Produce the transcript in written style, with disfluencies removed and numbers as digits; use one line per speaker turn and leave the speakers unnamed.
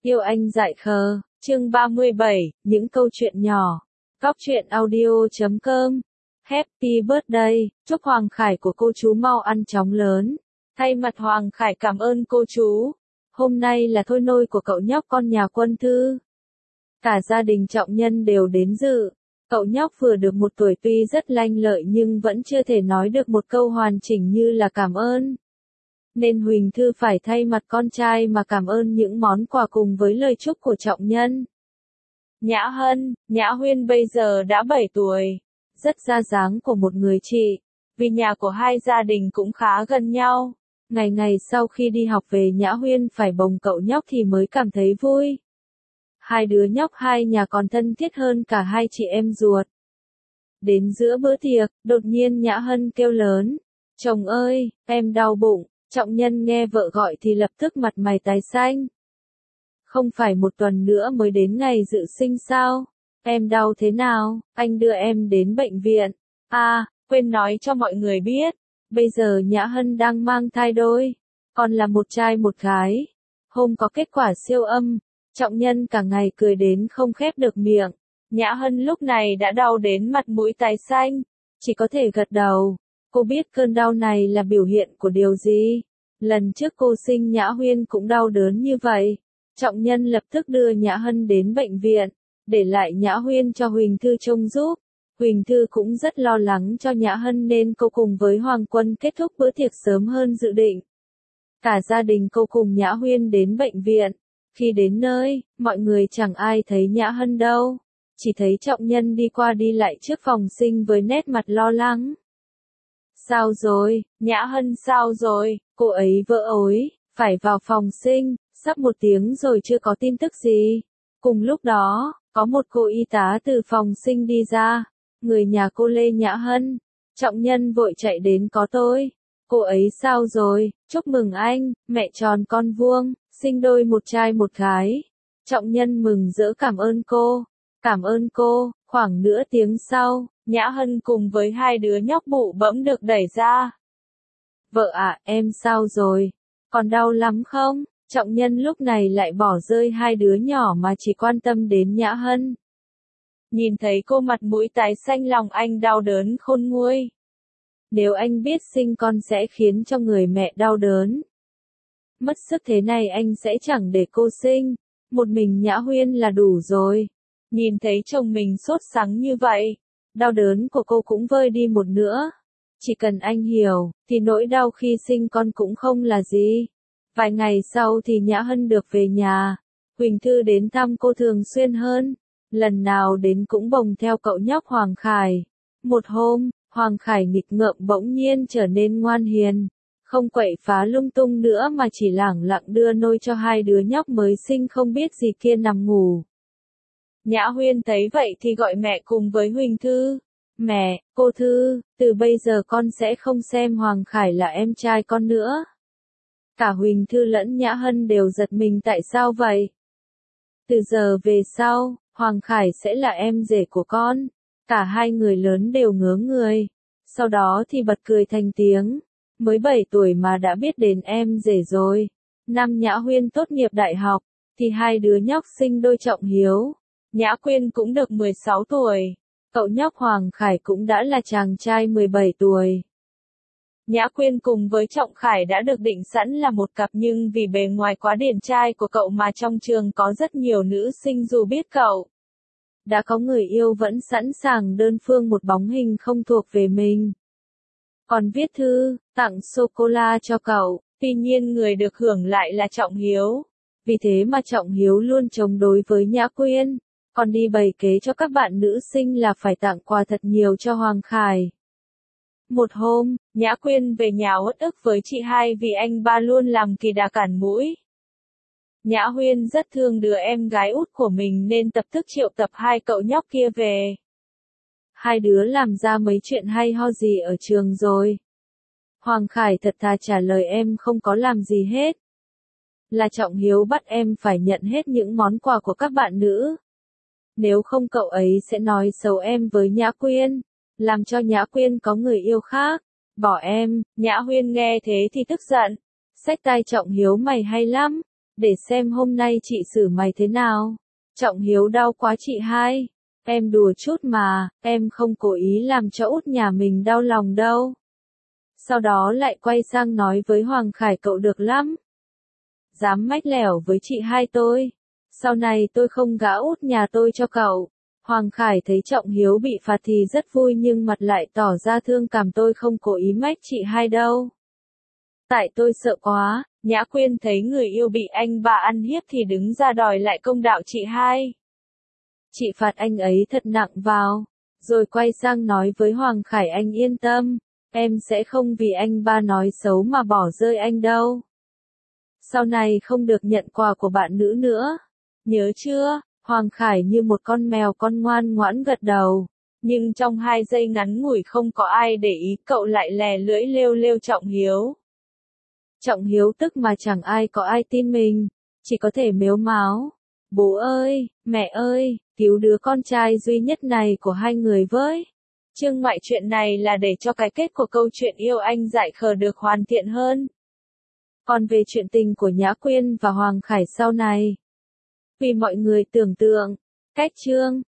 Yêu anh dại khờ, chương 37, những câu chuyện nhỏ. Góc truyện audio.com. Happy birthday, chúc Hoàng Khải của cô chú mau ăn chóng lớn. Thay mặt Hoàng Khải cảm ơn cô chú. Hôm nay là thôi nôi của cậu nhóc con nhà Quân Thư. Cả gia đình trọng nhân đều đến dự. Cậu nhóc vừa được 1 tuổi tuy rất lanh lợi nhưng vẫn chưa thể nói được một câu hoàn chỉnh như là cảm ơn. Nên Huỳnh Thư phải thay mặt con trai mà cảm ơn những món quà cùng với lời chúc của trọng nhân. Nhã Huyên bây giờ đã 7 tuổi, rất ra dáng của một người chị, vì nhà của hai gia đình cũng khá gần nhau. Ngày sau khi đi học về Nhã Huyên phải bồng cậu nhóc thì mới cảm thấy vui. Hai đứa nhóc hai nhà còn thân thiết hơn cả hai chị em ruột. Đến giữa bữa tiệc, đột nhiên Nhã Hân kêu lớn, chồng ơi, em đau bụng. Trọng nhân nghe vợ gọi thì lập tức mặt mày tái xanh. Không phải 1 tuần nữa mới đến ngày dự sinh sao? Em đau thế nào? Anh đưa em đến bệnh viện. Quên nói cho mọi người biết. Bây giờ Nhã Hân đang mang thai đôi. Còn là một trai một gái. Hôm có kết quả siêu âm. Trọng nhân cả ngày cười đến không khép được miệng. Nhã Hân lúc này đã đau đến mặt mũi tái xanh. Chỉ có thể gật đầu. Cô biết cơn đau này là biểu hiện của điều gì. Lần trước cô sinh Nhã Huyên cũng đau đớn như vậy. Trọng nhân lập tức đưa Nhã Hân đến bệnh viện, để lại Nhã Huyên cho Huỳnh Thư trông giúp. Huỳnh Thư cũng rất lo lắng cho Nhã Hân nên cô cùng với Hoàng Quân kết thúc bữa tiệc sớm hơn dự định. Cả gia đình cô cùng Nhã Huyên đến bệnh viện. Khi đến nơi, mọi người chẳng ai thấy Nhã Hân đâu. Chỉ thấy trọng nhân đi qua đi lại trước phòng sinh với nét mặt lo lắng. Sao rồi, Nhã Hân sao rồi, cô ấy vỡ ối, phải vào phòng sinh, sắp 1 tiếng rồi chưa có tin tức gì. Cùng lúc đó, có một cô y tá từ phòng sinh đi ra, người nhà cô Lê Nhã Hân. Trọng nhân vội chạy đến có tôi. Cô ấy sao rồi, chúc mừng anh, mẹ tròn con vuông, sinh đôi 1 trai 1 gái. Trọng nhân mừng rỡ cảm ơn cô. Cảm ơn cô. Khoảng nửa tiếng sau, Nhã Hân cùng với hai đứa nhóc bụ bẫm được đẩy ra. Vợ ạ, em sao rồi? Còn đau lắm không? Trọng nhân lúc này lại bỏ rơi hai đứa nhỏ mà chỉ quan tâm đến Nhã Hân. Nhìn thấy cô mặt mũi tái xanh lòng anh đau đớn khôn nguôi. Nếu anh biết sinh con sẽ khiến cho người mẹ đau đớn. Mất sức thế này anh sẽ chẳng để cô sinh. Một mình Nhã Huyên là đủ rồi. Nhìn thấy chồng mình sốt sắng như vậy, đau đớn của cô cũng vơi đi một nữa. Chỉ cần anh hiểu, thì nỗi đau khi sinh con cũng không là gì. Vài ngày sau thì Nhã Hân được về nhà. Huỳnh Thư đến thăm cô thường xuyên hơn. Lần nào đến cũng bồng theo cậu nhóc Hoàng Khải. Một hôm, Hoàng Khải nghịch ngợm bỗng nhiên trở nên ngoan hiền. Không quậy phá lung tung nữa mà chỉ lẳng lặng đưa nôi cho hai đứa nhóc mới sinh không biết gì kia nằm ngủ. Nhã Huyên thấy vậy thì gọi mẹ cùng với Huỳnh Thư. Mẹ, cô Thư, từ bây giờ con sẽ không xem Hoàng Khải là em trai con nữa. Cả Huỳnh Thư lẫn Nhã Hân đều giật mình tại sao vậy. Từ giờ về sau, Hoàng Khải sẽ là em rể của con. Cả hai người lớn đều ngớ người. Sau đó thì bật cười thành tiếng. Mới 7 tuổi mà đã biết đến em rể rồi. Năm Nhã Huyên tốt nghiệp đại học, thì hai đứa nhóc sinh đôi Trọng Hiếu. Nhã Quyên cũng được 16 tuổi. Cậu nhóc Hoàng Khải cũng đã là chàng trai 17 tuổi. Nhã Quyên cùng với Trọng Khải đã được định sẵn là một cặp nhưng vì bề ngoài quá điển trai của cậu mà trong trường có rất nhiều nữ sinh dù biết cậu đã có người yêu vẫn sẵn sàng đơn phương một bóng hình không thuộc về mình. Còn viết thư, tặng sô-cô-la cho cậu, tuy nhiên người được hưởng lại là Trọng Hiếu. Vì thế mà Trọng Hiếu luôn chống đối với Nhã Quyên. Còn đi bày kế cho các bạn nữ sinh là phải tặng quà thật nhiều cho Hoàng Khải. Một hôm, Nhã Quyên về nhà uất ức với chị hai vì anh ba luôn làm kỳ đà cản mũi. Nhã Huyên rất thương đứa em gái út của mình nên tập tức triệu tập hai cậu nhóc kia về. Hai đứa làm ra mấy chuyện hay ho gì ở trường rồi? Hoàng Khải thật thà trả lời em không có làm gì hết. Là Trọng Hiếu bắt em phải nhận hết những món quà của các bạn nữ. Nếu không cậu ấy sẽ nói xấu em với Nhã Quyên, làm cho Nhã Quyên có người yêu khác, bỏ em. Nhã Huyên nghe thế thì tức giận. Xách tay Trọng Hiếu mày hay lắm, để xem hôm nay chị xử mày thế nào. Trọng Hiếu đau quá chị hai. Em đùa chút mà, em không cố ý làm cho út nhà mình đau lòng đâu. Sau đó lại quay sang nói với Hoàng Khải cậu được lắm. Dám mách lẻo với chị hai tôi. Sau này tôi không gả út nhà tôi cho cậu. Hoàng Khải thấy Trọng Hiếu bị phạt thì rất vui nhưng mặt lại tỏ ra thương cảm, tôi không cố ý mách chị hai đâu. Tại tôi sợ quá. Nhã Quyên thấy người yêu bị anh ba ăn hiếp thì đứng ra đòi lại công đạo chị hai. Chị phạt anh ấy thật nặng vào. Rồi quay sang nói với Hoàng Khải, anh yên tâm. Em sẽ không vì anh ba nói xấu mà bỏ rơi anh đâu. Sau này không được nhận quà của bạn nữ nữa. Nhớ chưa? Hoàng Khải như một con mèo con ngoan ngoãn gật đầu. Nhưng trong 2 giây ngắn ngủi không có ai để ý, cậu lại lè lưỡi lêu lêu Trọng Hiếu. Trọng Hiếu tức mà chẳng ai có ai tin mình. Chỉ có thể mếu máo. Bố ơi, mẹ ơi, cứu đứa con trai duy nhất này của hai người với. Chương ngoại truyện này là để cho cái kết của câu chuyện yêu anh dại khờ được hoàn thiện hơn. Còn về chuyện tình của Nhã Quyên và Hoàng Khải sau này, vì mọi người tưởng tượng, cách chương